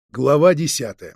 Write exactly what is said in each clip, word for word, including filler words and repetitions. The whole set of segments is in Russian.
Глава десятая.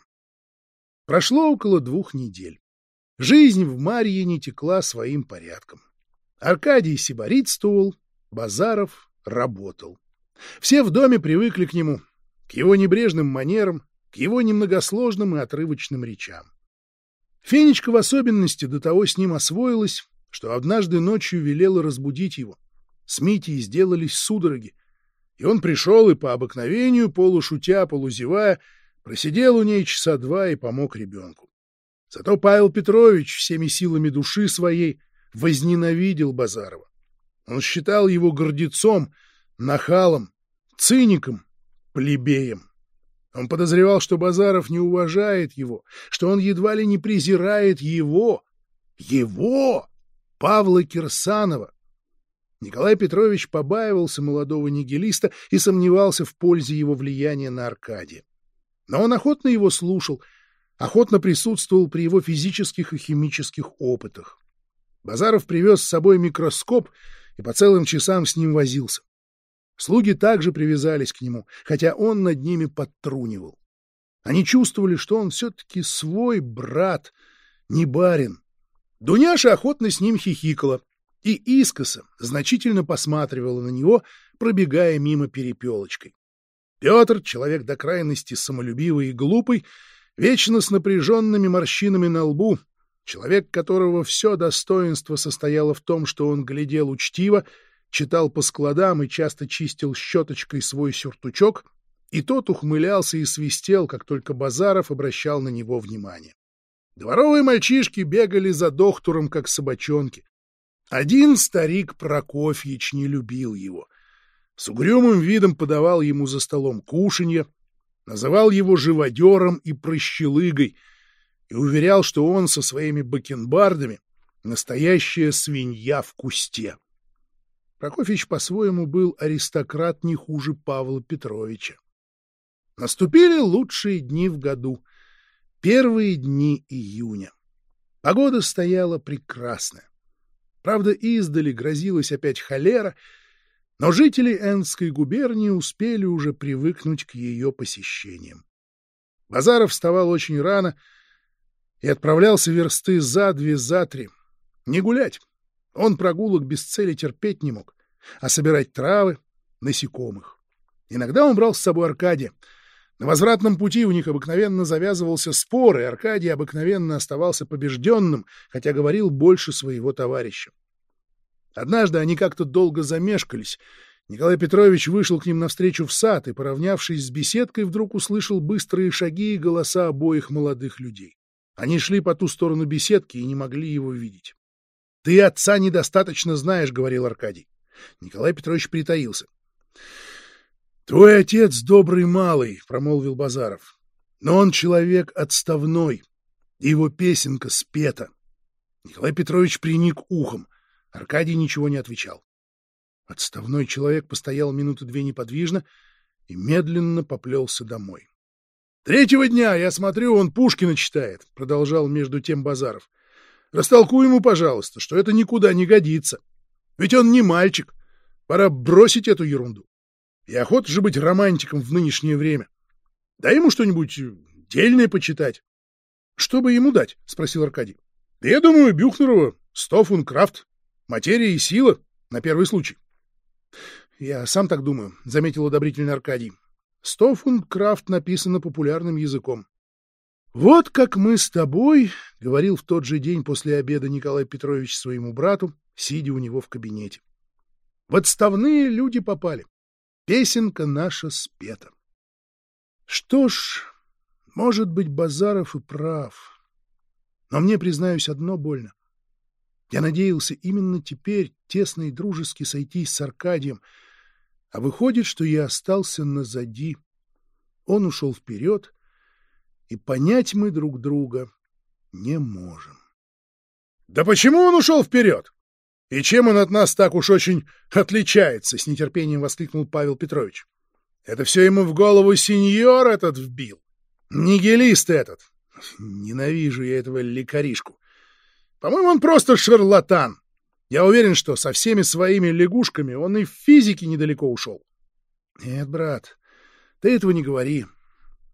Прошло около двух недель. Жизнь в Марье не текла своим порядком. Аркадий сиборитствовал, Базаров работал. Все в доме привыкли к нему, к его небрежным манерам, к его немногосложным и отрывочным речам. Фенечка в особенности до того с ним освоилась, что однажды ночью велела разбудить его. С Митей сделались судороги, и он пришел и по обыкновению, полушутя, полузевая, просидел у ней часа два и помог ребенку. Зато Павел Петрович всеми силами души своей возненавидел Базарова. Он считал его гордецом, нахалом, циником, плебеем. Он подозревал, что Базаров не уважает его, что он едва ли не презирает его, его, Павла Кирсанова. Николай Петрович побаивался молодого нигилиста и сомневался в пользе его влияния на Аркадия. Но он охотно его слушал, охотно присутствовал при его физических и химических опытах. Базаров привез с собой микроскоп и по целым часам с ним возился. Слуги также привязались к нему, хотя он над ними подтрунивал. Они чувствовали, что он все-таки свой брат, не барин. Дуняша охотно с ним хихикала и искоса значительно посматривала на него, пробегая мимо перепелочкой. Петр, человек до крайности самолюбивый и глупый, вечно с напряженными морщинами на лбу, человек, которого все достоинство состояло в том, что он глядел учтиво, читал по складам и часто чистил щеточкой свой сюртучок, и тот ухмылялся и свистел, как только Базаров обращал на него внимание. Дворовые мальчишки бегали за доктором, как собачонки. Один старик Прокофьич не любил его. С угрюмым видом подавал ему за столом кушанье, называл его живодером и прощелыгой и уверял, что он со своими бакенбардами настоящая свинья в кусте. Прокофьич по-своему был аристократ не хуже Павла Петровича. Наступили лучшие дни в году, первые дни июня. Погода стояла прекрасная. Правда, издали грозилась опять холера, но жители Энской губернии успели уже привыкнуть к ее посещениям. Базаров вставал очень рано и отправлялся версты за две, за три. Не гулять. Он прогулок без цели терпеть не мог, а собирать травы, насекомых. Иногда он брал с собой Аркадия. На возвратном пути у них обыкновенно завязывался спор, и Аркадий обыкновенно оставался побежденным, хотя говорил больше своего товарища. Однажды они как-то долго замешкались. Николай Петрович вышел к ним навстречу в сад и, поравнявшись с беседкой, вдруг услышал быстрые шаги и голоса обоих молодых людей. Они шли по ту сторону беседки и не могли его видеть. — Ты отца недостаточно знаешь, — говорил Аркадий. Николай Петрович притаился. — Твой отец добрый малый, — промолвил Базаров. — Но он человек отставной, и его песенка спета. Николай Петрович приник ухом. Аркадий ничего не отвечал. Отставной человек постоял минуты две неподвижно и медленно поплелся домой. — Третьего дня, я смотрю, он Пушкина читает, — продолжал между тем Базаров. — Растолкуй ему, пожалуйста, что это никуда не годится. Ведь он не мальчик. Пора бросить эту ерунду. И охота же быть романтиком в нынешнее время. Дай ему что-нибудь дельное почитать. — Что бы ему дать? — спросил Аркадий. — Да я думаю, Бюхнерова, Стофун Крафт. Материя и сила, на первый случай. — Я сам так думаю, — заметил одобрительно Аркадий. Стофун Крафт написано популярным языком. — Вот как мы с тобой, — говорил в тот же день после обеда Николай Петрович своему брату, сидя у него в кабинете. — В отставные люди попали. Песенка наша спета. Что ж, может быть, Базаров и прав. Но мне, признаюсь, одно больно. Я надеялся именно теперь тесно и дружески сойтись с Аркадием, а выходит, что я остался назади. Он ушел вперед, и понять мы друг друга не можем. — Да почему он ушел вперед? И чем он от нас так уж очень отличается? — с нетерпением воскликнул Павел Петрович. — Это все ему в голову сеньор этот вбил. Нигилист этот. Ненавижу я этого лекаришку. По-моему, он просто шарлатан. Я уверен, что со всеми своими лягушками он и в физике недалеко ушел. Нет, брат, ты этого не говори.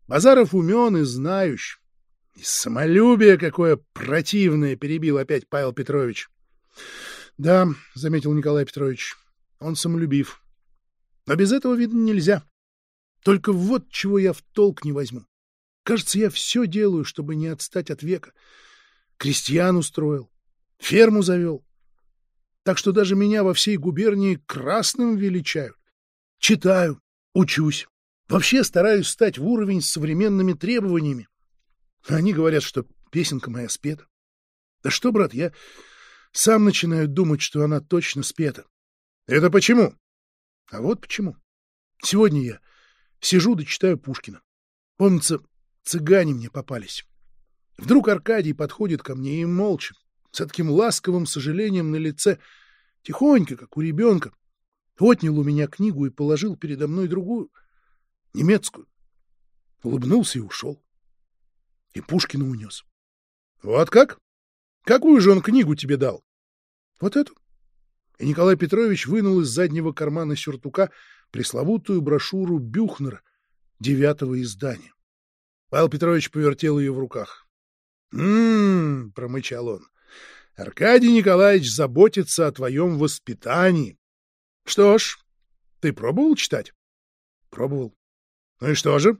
Базаров умен и знающий. И самолюбие какое противное, перебил опять Павел Петрович. Да, заметил Николай Петрович, он самолюбив. Но без этого, видно, нельзя. Только вот чего я в толк не возьму. Кажется, я все делаю, чтобы не отстать от века. Крестьян устроил, ферму завел. Так что даже меня во всей губернии красным величают. Читаю, учусь. Вообще стараюсь стать в уровень с современными требованиями. Они говорят, что песенка моя спета. Да что, брат, я сам начинаю думать, что она точно спета. Это почему? А вот почему. Сегодня я сижу да читаю Пушкина. Помнится, цыгане мне попались. Вдруг Аркадий подходит ко мне и молча, с таким ласковым сожалением на лице, тихонько, как у ребенка, отнял у меня книгу и положил передо мной другую, немецкую. Улыбнулся и ушел. И Пушкина унес. Вот как? Какую же он книгу тебе дал? Вот эту. И Николай Петрович вынул из заднего кармана сюртука пресловутую брошюру Бюхнера девятого издания. Павел Петрович повертел ее в руках. «М-м-м», промычал он, — «Аркадий Николаевич заботится о твоем воспитании. Что ж, ты пробовал читать?» «Пробовал. Ну и что же?»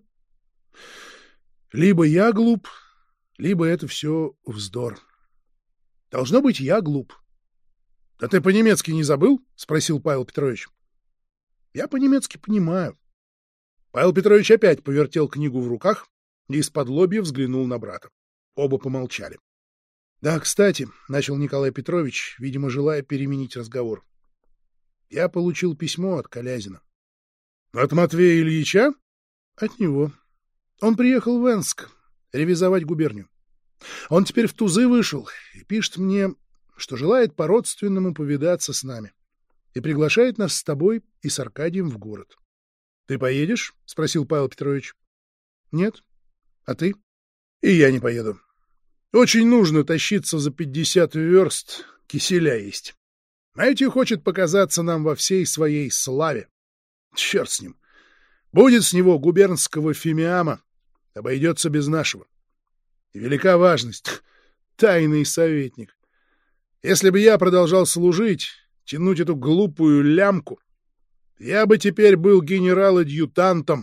«Либо я глуп, либо это все вздор. Должно быть, я глуп». «Да ты по-немецки не забыл?» — спросил Павел Петрович. «Я по-немецки понимаю». Павел Петрович опять повертел книгу в руках и из-под лобья взглянул на брата. Оба помолчали. «Да, кстати», — начал Николай Петрович, видимо, желая переменить разговор. «Я получил письмо от Колязина». «От Матвея Ильича?» «От него. Он приехал в Энск ревизовать губернию. Он теперь в тузы вышел и пишет мне, что желает по-родственному повидаться с нами и приглашает нас с тобой и с Аркадием в город». «Ты поедешь?» — спросил Павел Петрович. «Нет. А ты?» «И я не поеду. Очень нужно тащиться за пятьдесят верст, киселя есть. Знаете, хочет показаться нам во всей своей славе. Черт с ним. Будет с него губернского фимиама, обойдется без нашего. И велика важность. Тайный советник. Если бы я продолжал служить, тянуть эту глупую лямку, я бы теперь был генерал-адъютантом.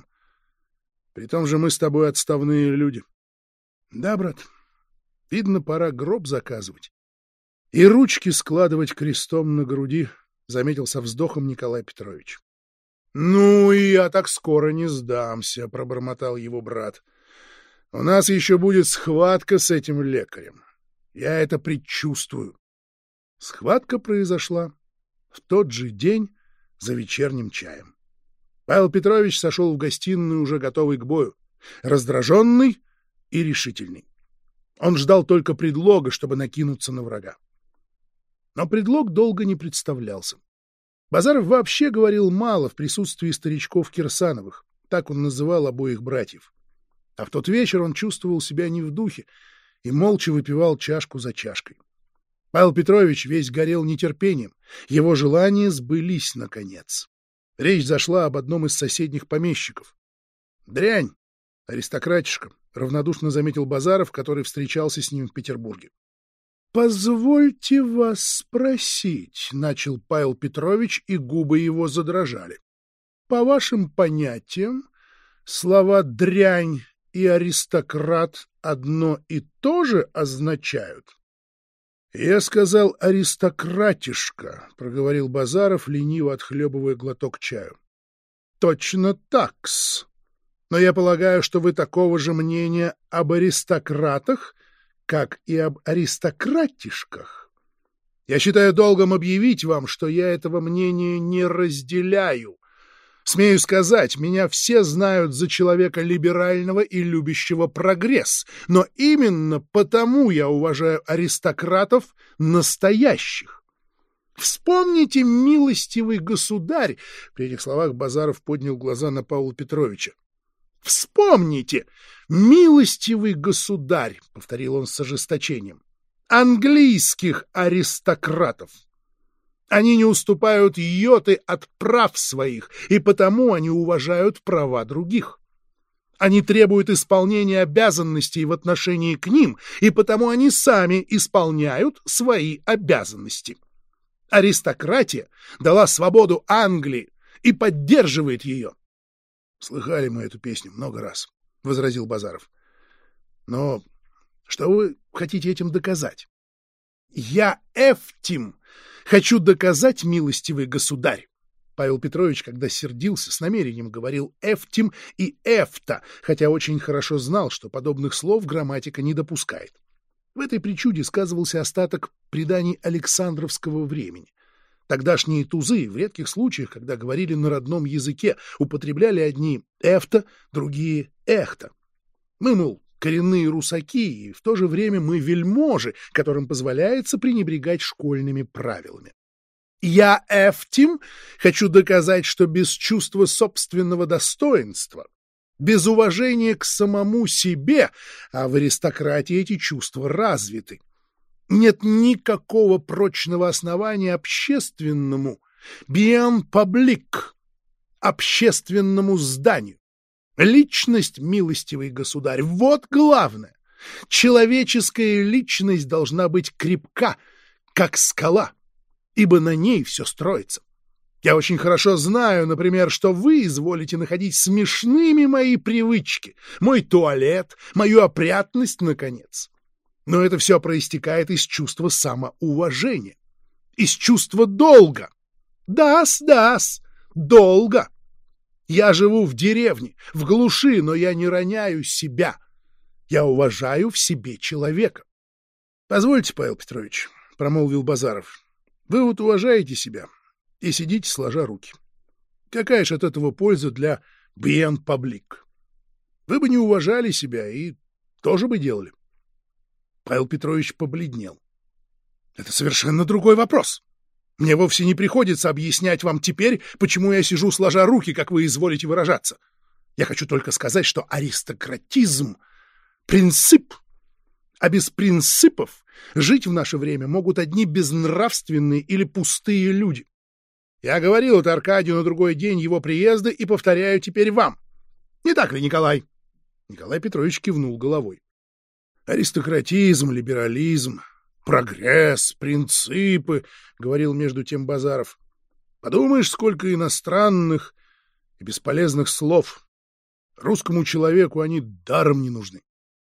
При том же мы с тобой отставные люди. Да, брат, видно, пора гроб заказывать и ручки складывать крестом на груди, — заметил со вздохом Николай Петрович. — Ну, и я так скоро не сдамся, — пробормотал его брат. — У нас еще будет схватка с этим лекарем. Я это предчувствую. Схватка произошла в тот же день за вечерним чаем. Павел Петрович сошел в гостиную, уже готовый к бою, раздраженный и решительный. Он ждал только предлога, чтобы накинуться на врага. Но предлог долго не представлялся. Базаров вообще говорил мало в присутствии старичков Кирсановых, так он называл обоих братьев. А в тот вечер он чувствовал себя не в духе и молча выпивал чашку за чашкой. Павел Петрович весь горел нетерпением, его желания сбылись наконец. Речь зашла об одном из соседних помещиков. «Дрянь, аристократишка», — равнодушно заметил Базаров, который встречался с ним в Петербурге. «Позвольте вас спросить», — начал Павел Петрович, и губы его задрожали. «По вашим понятиям, слова «дрянь» и «аристократ» одно и то же означают?» «Я сказал аристократишка», — проговорил Базаров, лениво отхлебывая глоток чаю. «Точно так-с. Но я полагаю, что вы такого же мнения об аристократах, как и об аристократишках. Я считаю долгом объявить вам, что я этого мнения не разделяю. Смею сказать, меня все знают за человека либерального и любящего прогресс, но именно потому я уважаю аристократов настоящих. Вспомните, милостивый государь!» При этих словах Базаров поднял глаза на Павла Петровича. «Вспомните, милостивый государь!» — повторил он с ожесточением. «Английских аристократов! Они не уступают йоты от прав своих, и потому они уважают права других. Они требуют исполнения обязанностей в отношении к ним, и потому они сами исполняют свои обязанности. Аристократия дала свободу Англии и поддерживает ее. — Слыхали мы эту песню много раз, — возразил Базаров. — Но что вы хотите этим доказать? — Я эфтим хочу доказать, милостивый государь. Павел Петрович, когда сердился, с намерением говорил «эфтим» и «эфта», хотя очень хорошо знал, что подобных слов грамматика не допускает. В этой причуде сказывался остаток преданий Александровского времени. Тогдашние тузы, в редких случаях, когда говорили на родном языке, употребляли одни «эфта», другие «эхта». Мы, мол, коренные русаки, и в то же время мы вельможи, которым позволяется пренебрегать школьными правилами. Я, эфтим, хочу доказать, что без чувства собственного достоинства, без уважения к самому себе, а в аристократии эти чувства развиты, нет никакого прочного основания общественному bien public, общественному зданию. Личность, милостивый государь, вот главное. Человеческая личность должна быть крепка, как скала, ибо на ней все строится. Я очень хорошо знаю, например, что вы изволите находить смешными мои привычки, мой туалет, мою опрятность, наконец. Но это все проистекает из чувства самоуважения, из чувства долга. Да-с, да-с, долга. Я живу в деревне, в глуши, но я не роняю себя. Я уважаю в себе человека. — Позвольте, Павел Петрович, — промолвил Базаров, — вы вот уважаете себя и сидите сложа руки. Какая ж от этого польза для bien public? Вы бы не уважали себя и тоже бы делали. Павел Петрович побледнел. — Это совершенно другой вопрос. Мне вовсе не приходится объяснять вам теперь, почему я сижу сложа руки, как вы изволите выражаться. Я хочу только сказать, что аристократизм — принцип, а без принципов жить в наше время могут одни безнравственные или пустые люди. Я говорил это Аркадию на другой день его приезда и повторяю теперь вам. Не так ли, Николай? Николай Петрович кивнул головой. Аристократизм, либерализм, прогресс, принципы, — говорил между тем Базаров. Подумаешь, сколько иностранных и бесполезных слов. Русскому человеку они даром не нужны.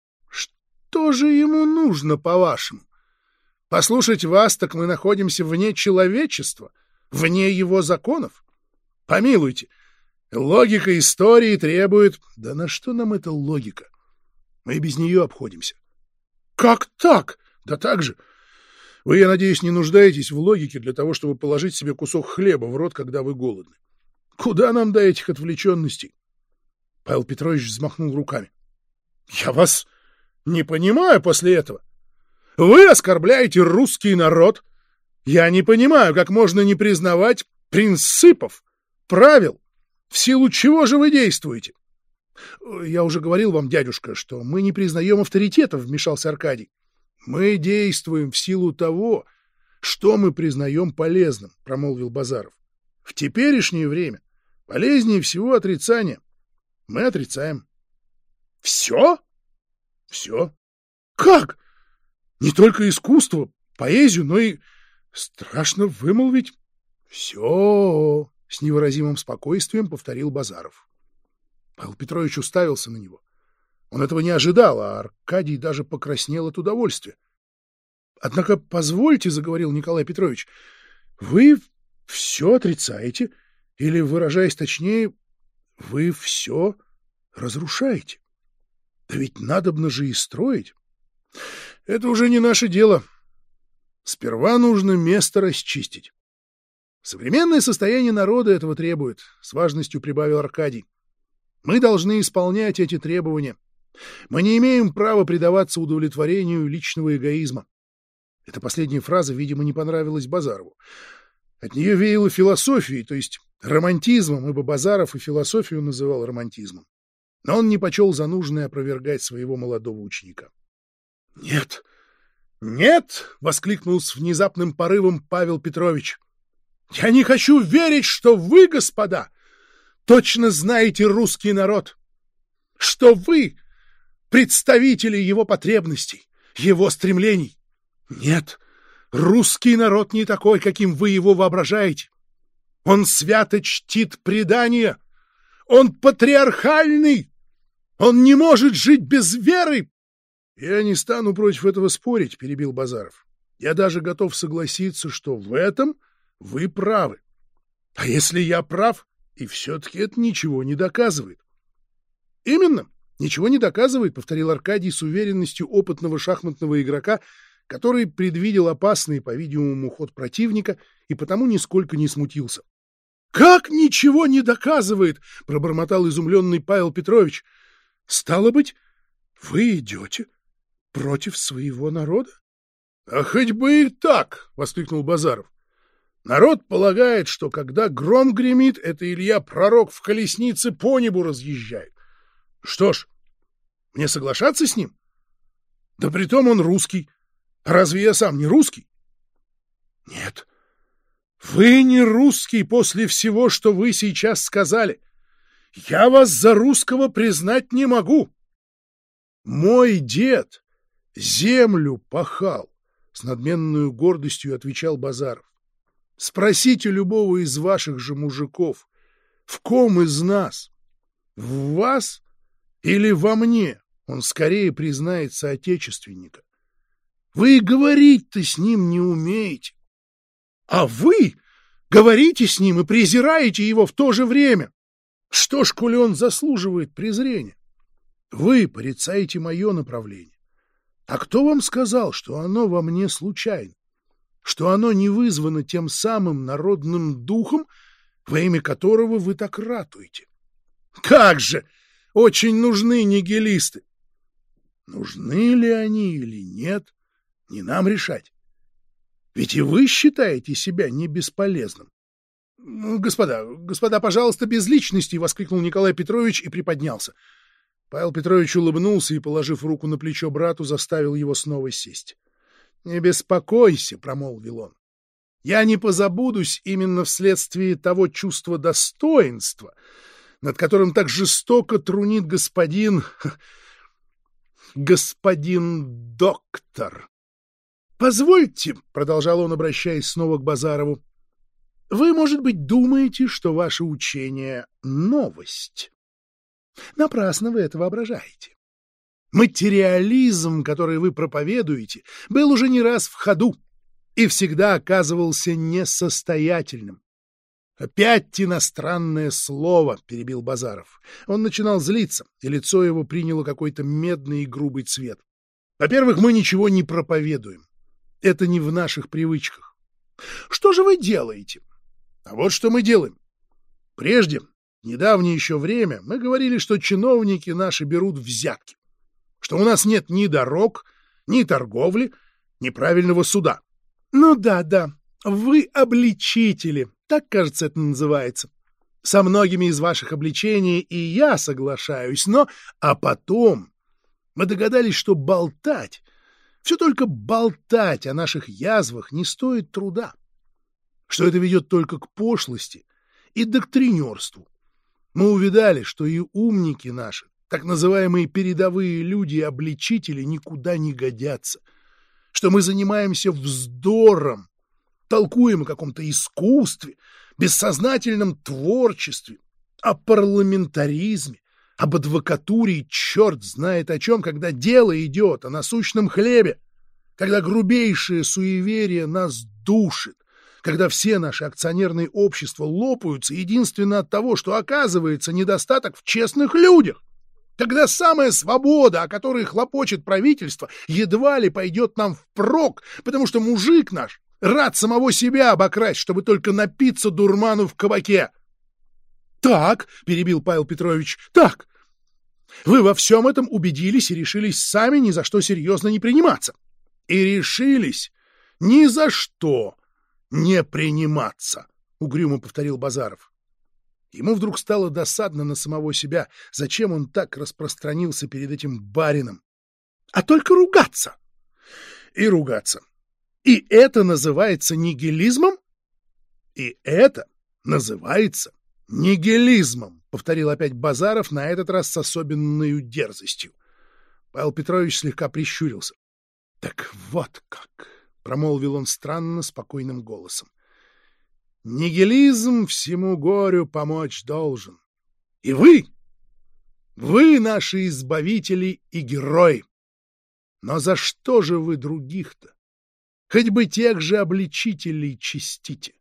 Что же ему нужно, по-вашему? Послушать вас, так мы находимся вне человечества, вне его законов. Помилуйте, логика истории требует... Да на что нам эта логика? Мы и без нее обходимся. Как так? Да так же. Вы, я надеюсь, не нуждаетесь в логике для того, чтобы положить себе кусок хлеба в рот, когда вы голодны. Куда нам до этих отвлеченностей? Павел Петрович взмахнул руками. Я вас не понимаю после этого. Вы оскорбляете русский народ. Я не понимаю, как можно не признавать принципов, правил. В силу чего же вы действуете? Я уже говорил вам, дядюшка, что мы не признаем авторитетов, вмешался Аркадий. Мы действуем в силу того, что мы признаем полезным, промолвил Базаров. В теперешнее время полезнее всего отрицание. Мы отрицаем. Все? Все. Как? Не только искусство, поэзию, но и страшно вымолвить. Все, с невыразимым спокойствием повторил Базаров. Павел Петрович уставился на него. Он этого не ожидал, а Аркадий даже покраснел от удовольствия. — Однако, позвольте, — заговорил Николай Петрович, — вы все отрицаете, или, выражаясь точнее, вы все разрушаете. Да ведь надобно же и строить. Это уже не наше дело. Сперва нужно место расчистить. Современное состояние народа этого требует, — с важностью прибавил Аркадий. Мы должны исполнять эти требования. Мы не имеем права предаваться удовлетворению личного эгоизма. Эта последняя фраза, видимо, не понравилась Базарову. От нее веяло философией, то есть романтизмом, ибо Базаров и философию называл романтизмом. Но он не почел за нужное опровергать своего молодого ученика. — Нет, нет! — воскликнул с внезапным порывом Павел Петрович. — Я не хочу верить, что вы, господа, точно знаете русский народ. что вы представители его потребностей, его стремлений. Нет, русский народ не такой, каким вы его воображаете. Он свято чтит предания. Он патриархальный. Он не может жить без веры. Я не стану против этого спорить, перебил Базаров. Я даже готов согласиться, что в этом вы правы. А если я прав, и все-таки это ничего не доказывает. Именно, ничего не доказывает, повторил Аркадий с уверенностью опытного шахматного игрока, который предвидел опасный, по-видимому, ход противника и потому нисколько не смутился. «Как ничего не доказывает?» — пробормотал изумленный Павел Петрович. «Стало быть, вы идете против своего народа?» «А хоть бы и так!» — воскликнул Базаров. «Народ полагает, что когда гром гремит, это Илья Пророк в колеснице по небу разъезжает. Что ж, мне соглашаться с ним? Да притом он русский. Разве я сам не русский?» «Нет, вы не русский после всего, что вы сейчас сказали. Я вас за русского признать не могу. Мой дед землю пахал», — с надменной гордостью отвечал Базаров. «Спросите любого из ваших же мужиков, в ком из нас, в вас или во мне, он скорее признает соотечественника. Вы и говорить-то с ним не умеете. А вы говорите с ним и презираете его в то же время. Что ж, коли он заслуживает презрения? Вы порицаете мое направление. А кто вам сказал, что оно во мне случайно? Что оно не вызвано тем самым народным духом, во имя которого вы так ратуете? Как же! Очень нужны нигилисты. Нужны ли они или нет, не нам решать. Ведь и вы считаете себя не бесполезным. — Господа, господа, пожалуйста, без личностей! — воскликнул Николай Петрович и приподнялся. Павел Петрович улыбнулся и, положив руку на плечо брату, заставил его снова сесть. — Не беспокойся, — промолвил он. — Я не позабудусь именно вследствие того чувства достоинства, над которым так жестоко трунит господин... господин доктор. «Позвольте», — продолжал он, обращаясь снова к Базарову, — «вы, может быть, думаете, что ваше учение — новость. Напрасно вы это воображаете. Материализм, который вы проповедуете, был уже не раз в ходу и всегда оказывался несостоятельным. «Опять иностранное слово», — перебил Базаров. Он начинал злиться, и лицо его приняло какой-то медный и грубый цвет. «Во-первых, мы ничего не проповедуем. Это не в наших привычках. Что же вы делаете? А вот что мы делаем. Прежде, в недавнее еще время, мы говорили, что чиновники наши берут взятки, что у нас нет ни дорог, ни торговли, ни правильного суда. Ну да, да, вы обличители, так, кажется, это называется. Со многими из ваших обличений и я соглашаюсь, но... А потом мы догадались, что болтать, все только болтать о наших язвах не стоит труда, что это ведет только к пошлости и доктринерству. Мы увидали, что и умники наши, так называемые передовые люди и обличители, никуда не годятся, что мы занимаемся вздором, толкуем о каком-то искусстве, бессознательном творчестве, о парламентаризме, об адвокатуре и черт знает о чем, когда дело идет о насущном хлебе, когда грубейшее суеверие нас душит, когда все наши акционерные общества лопаются единственно от того, что оказывается недостаток в честных людях, когда самая свобода, о которой хлопочет правительство, едва ли пойдет нам впрок, потому что мужик наш рад самого себя обокрасть, чтобы только напиться дурману в кабаке. — Так, — перебил Павел Петрович, — так. Вы во всем этом убедились и решились сами ни за что серьезно не приниматься. И решились ни за что не приниматься, — угрюмо повторил Базаров. Ему вдруг стало досадно на самого себя, зачем он так распространился перед этим барином. А только ругаться. И ругаться. И это называется нигилизмом? И это называется «Нигилизмом», — повторил опять Базаров, на этот раз с особенной дерзостью. Павел Петрович слегка прищурился. «Так вот как», — промолвил он странно спокойным голосом. «Нигилизм всему горю помочь должен. И вы, вы наши избавители и герои. Но за что же вы других-то? Хоть бы тех же обличителей чистите.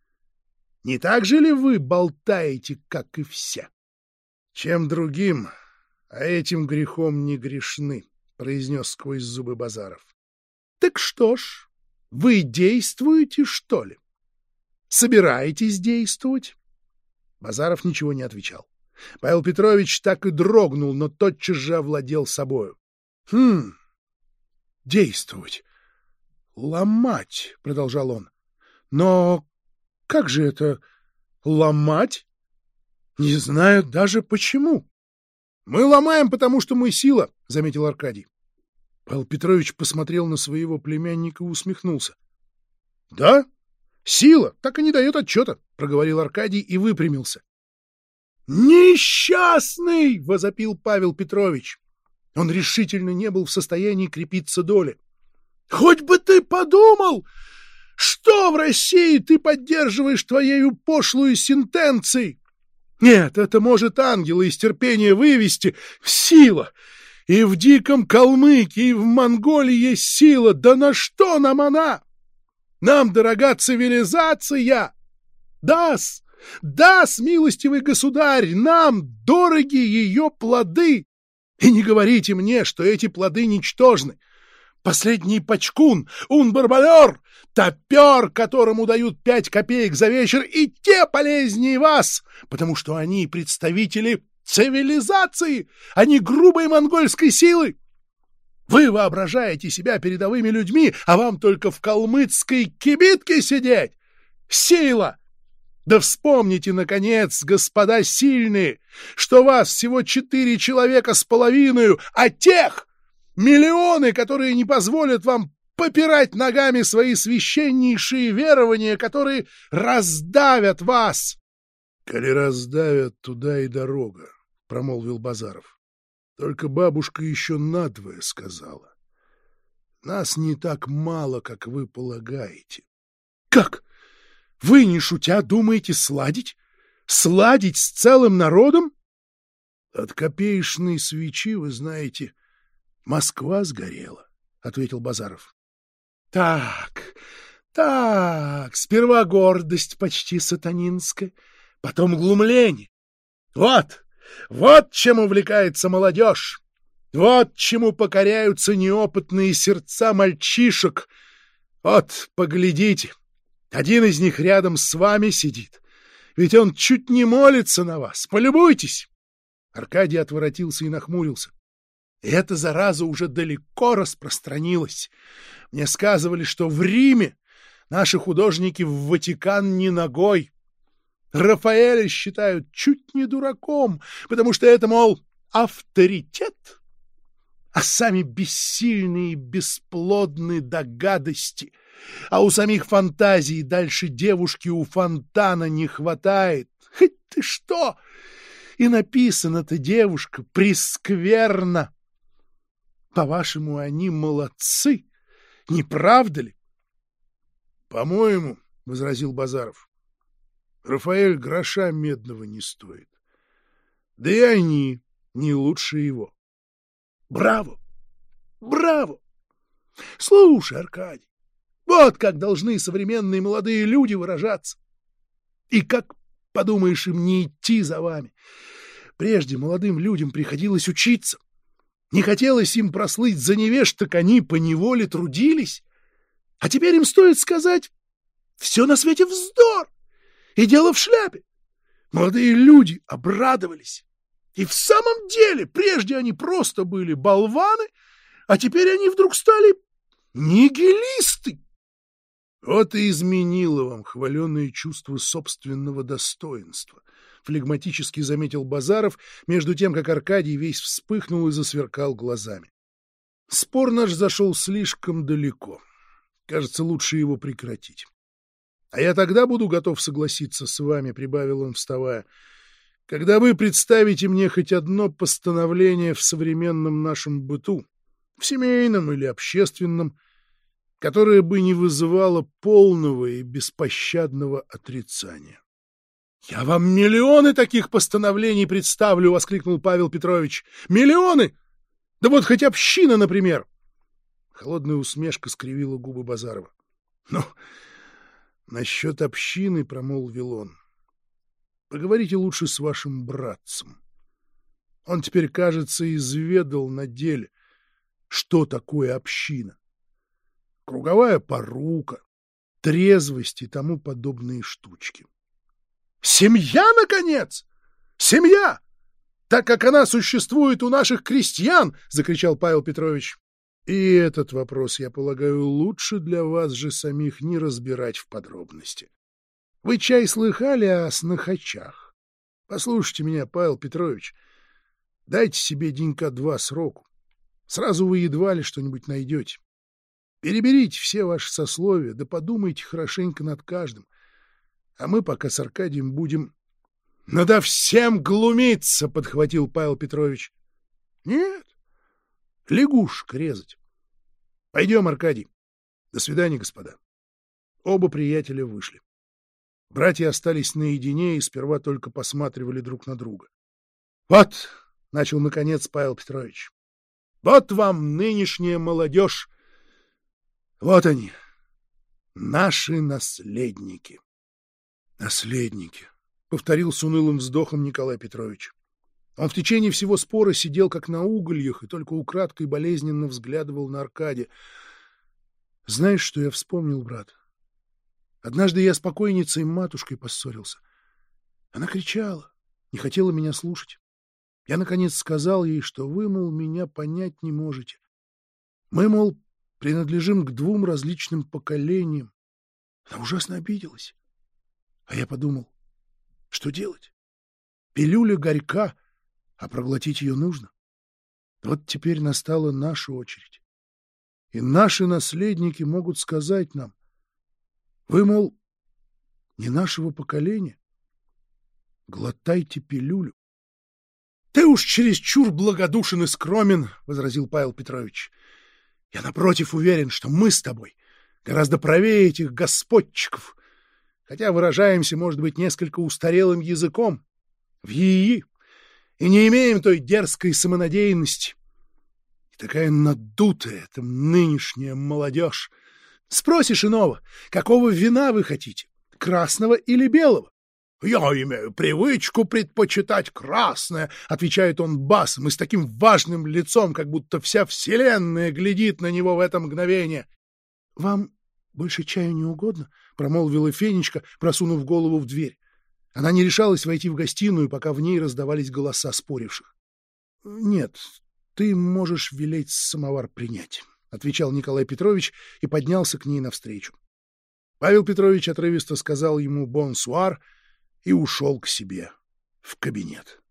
Не так же ли вы болтаете, как и все? Чем другим, а этим грехом не грешны», — произнес сквозь зубы Базаров. «Так что ж, вы действуете, что ли? Собираетесь действовать?» Базаров ничего не отвечал. Павел Петрович так и дрогнул, но тотчас же овладел собою. «Хм, действовать, ломать», — продолжал он. «Но как же это ломать? Не знаю даже почему». «Мы ломаем, потому что мы сила», — заметил Аркадий. Павел Петрович посмотрел на своего племянника и усмехнулся. — Да, сила так и не дает отчета, — проговорил Аркадий и выпрямился. — Несчастный! — возопил Павел Петрович. Он решительно не был в состоянии крепиться доле. — Хоть бы ты подумал, что в России ты поддерживаешь твоею пошлую сентенцией. Нет, это может ангела из терпения вывести. Сила! И в диком Калмыкии, и в Монголии есть сила. Да на что нам она? Нам дорога цивилизация. Да-с, да-с, милостивый государь, нам дороги ее плоды. И не говорите мне, что эти плоды ничтожны. Последний пачкун, ун-барбалер, топер, которому дают пять копеек за вечер, и те полезнее вас, потому что они представители цивилизации, а не грубой монгольской силы. Вы воображаете себя передовыми людьми, а вам только в калмыцкой кибитке сидеть. Сила! Да вспомните, наконец, господа сильные, что вас всего четыре человека с половиной, а тех миллионы, которые не позволят вам попирать ногами свои священнейшие верования, которые раздавят вас. — Коли раздавят, туда и дорога, — промолвил Базаров. — Только бабушка еще надвое сказала. Нас не так мало, как вы полагаете. — Как? Вы, не шутя, думаете сладить? Сладить с целым народом? — От копеечной свечи, вы знаете, Москва сгорела, — ответил Базаров. — Так, так, сперва гордость почти сатанинская, потом глумление. Вот, вот чем увлекается молодежь. Вот чему покоряются неопытные сердца мальчишек. Вот, поглядите, один из них рядом с вами сидит. Ведь он чуть не молится на вас. Полюбуйтесь. Аркадий отворотился и нахмурился. И эта зараза уже далеко распространилась. Мне сказывали, что в Риме наши художники в Ватикан не ногой. Рафаэля считают чуть не дураком, потому что это, мол, авторитет, а сами бессильные и бесплодны до гадости, а у самих фантазий дальше девушки у фонтана не хватает. Хоть ты что! И написано-то, девушка, прескверно. По-вашему, они молодцы, не правда ли? — По-моему, — возразил Базаров, — Рафаэль гроша медного не стоит. Да и они не лучше его. — Браво! Браво! Слушай, Аркадий, вот как должны современные молодые люди выражаться. И как, подумаешь, им не идти за вами? Прежде молодым людям приходилось учиться. Не хотелось им прослыть за невеж, так они поневоле трудились. А теперь им стоит сказать: все на свете вздор, и дело в шляпе. Молодые люди обрадовались. И в самом деле прежде они просто были болваны, а теперь они вдруг стали нигилисты. Вот и изменило вам хваленное чувство собственного достоинства, флегматически заметил Базаров, между тем, как Аркадий весь вспыхнул и засверкал глазами. Спор наш зашел слишком далеко. Кажется, лучше его прекратить. А я тогда буду готов согласиться с вами, — прибавил он, вставая, — когда вы представите мне хоть одно постановление в современном нашем быту, в семейном или общественном, которое бы не вызывало полного и беспощадного отрицания. — Я вам миллионы таких постановлений представлю! — воскликнул Павел Петрович. — Миллионы! Да вот хоть община, например! Холодная усмешка скривила губы Базарова. — Ну, насчет общины, — промолвил он, — поговорите лучше с вашим братцем. Он теперь, кажется, изведал на деле, что такое община. Круговая порука, трезвость и тому подобные штучки. Семья, наконец! Семья! Так как она существует у наших крестьян, — закричал Павел Петрович. И этот вопрос, я полагаю, лучше для вас же самих не разбирать в подробности. Вы, чай, слыхали о снохачах? Послушайте меня, Павел Петрович, дайте себе денька два сроку. Сразу вы едва ли что-нибудь найдете. Переберите все ваши сословия, да подумайте хорошенько над каждым. А мы пока с Аркадием будем... — Надо всем глумиться, — подхватил Павел Петрович. — Нет, лягушек резать. Пойдем, Аркадий. До свидания, господа. Оба приятеля вышли. Братья остались наедине и сперва только посматривали друг на друга. — Вот, — начал наконец Павел Петрович, — вот вам нынешняя молодежь. Вот они, наши наследники. — Наследники, — повторил с унылым вздохом Николай Петрович. Он в течение всего спора сидел как на угольях и только украдкой болезненно взглядывал на Аркадия. — Знаешь, что я вспомнил, брат? Однажды я с покойницей матушкой поссорился. Она кричала, не хотела меня слушать. Я, наконец, сказал ей, что вы, мол, меня понять не можете. Мы, мол, принадлежим к двум различным поколениям. Она ужасно обиделась. А я подумал, что делать? Пилюля горька, а проглотить ее нужно. Вот теперь настала наша очередь. И наши наследники могут сказать нам, вы, мол, не нашего поколения. Глотайте пилюлю. — Ты уж чересчур благодушен и скромен, — возразил Павел Петрович. — Я, напротив, уверен, что мы с тобой гораздо правее этих господчиков, хотя выражаемся, может быть, несколько устарелым языком, в ии, и не имеем той дерзкой самонадеянности. И такая надутая эта нынешняя молодежь. Спросишь иного, какого вина вы хотите, красного или белого? — Я имею привычку предпочитать красное, — отвечает он басом и с таким важным лицом, как будто вся вселенная глядит на него в это мгновение. — Вам больше чаю не угодно? — промолвила Фенечка, просунув голову в дверь. Она не решалась войти в гостиную, пока в ней раздавались голоса споривших. — Нет, ты можешь велеть самовар принять, — отвечал Николай Петрович и поднялся к ней навстречу. Павел Петрович отрывисто сказал ему «бонсуар» и ушел к себе в кабинет.